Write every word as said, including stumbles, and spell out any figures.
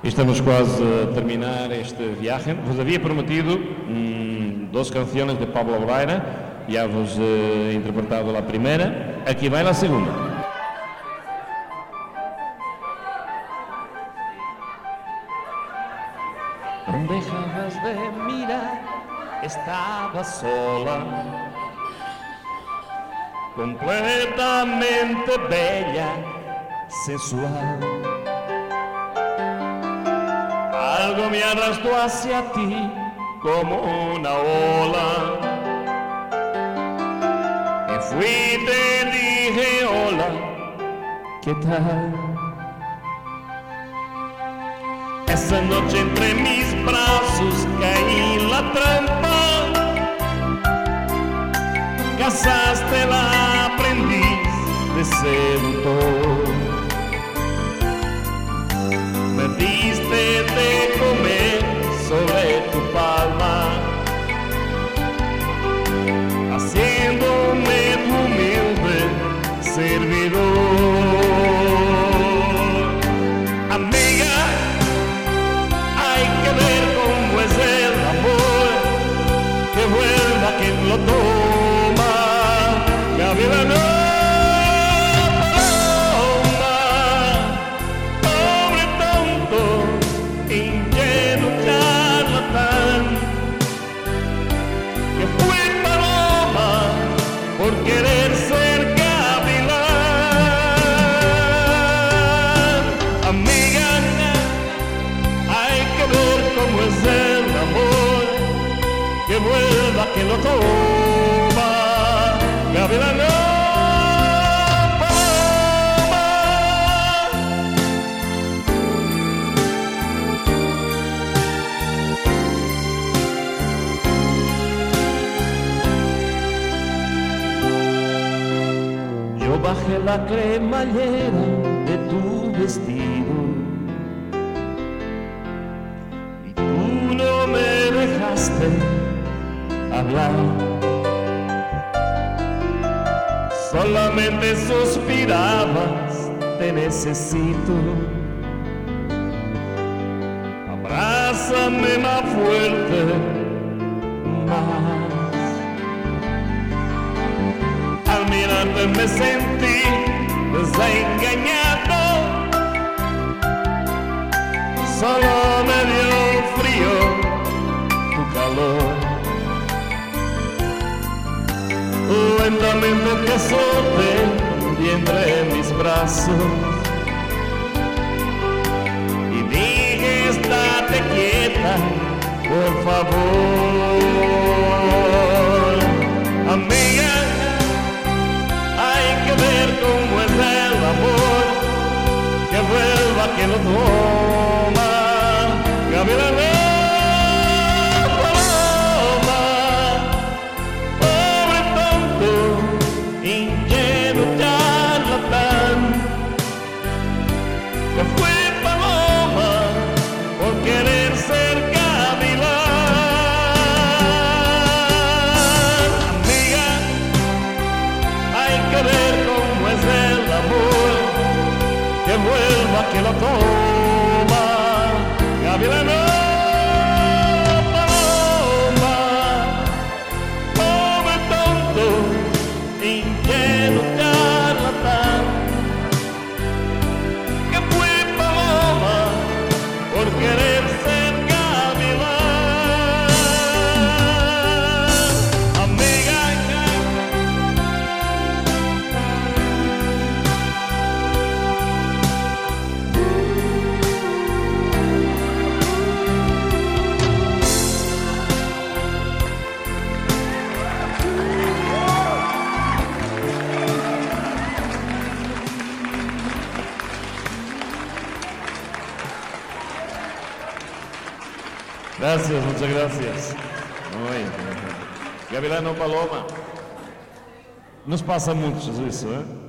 Estamos quase a terminar este viaje. Vos havia prometido hum, duas canções de Pablo Obreira. Já vos he interpretado a primeira. Aqui vai a segunda. Não dejabas de mirar, estaba sola, completamente bella, sensual. Algo me arrastró hacia ti como una ola. Me fui y te dije hola, ¿qué tal? Esa noche entre mis brazos caí en la trampa. Casaste la aprendiz de seductor. Me diste de comer sobre tu palma, haciéndome tu humilde servidor. Amiga, hay que ver cómo es el amor, que vuelva quien lo toma. Gavilano. Por querer ser gavilán, amiga, hay que ver cómo es el amor, que vuelva que lo toma, gavilán. Bajé la cremallera de tu vestido y tú no me dejaste hablar, solamente suspirabas, te necesito, abrázame más fuerte, más. Al mirarte me sentí desengañado, solo me dio frío tu calor. Lentamente te solté y entre mis brazos y dije estate quieta, por favor. Amiga, hay que ver cómo es el amor, que vuelva que lo toma, gavilán. Paloma, pobre tonto, ingenuo charlatán, que fue paloma por querer ser gavilán. Amiga, hay que ver cómo es el amor, que vuelva que lo toma, gavilán. Paloma, pobre tonto, ingenuo charlatán, que fue paloma por querer ser gavilán. Amiga, gracias, muchas gracias. Muy bien. Gavilano Paloma. Nos pasa mucho eso, ¿eh?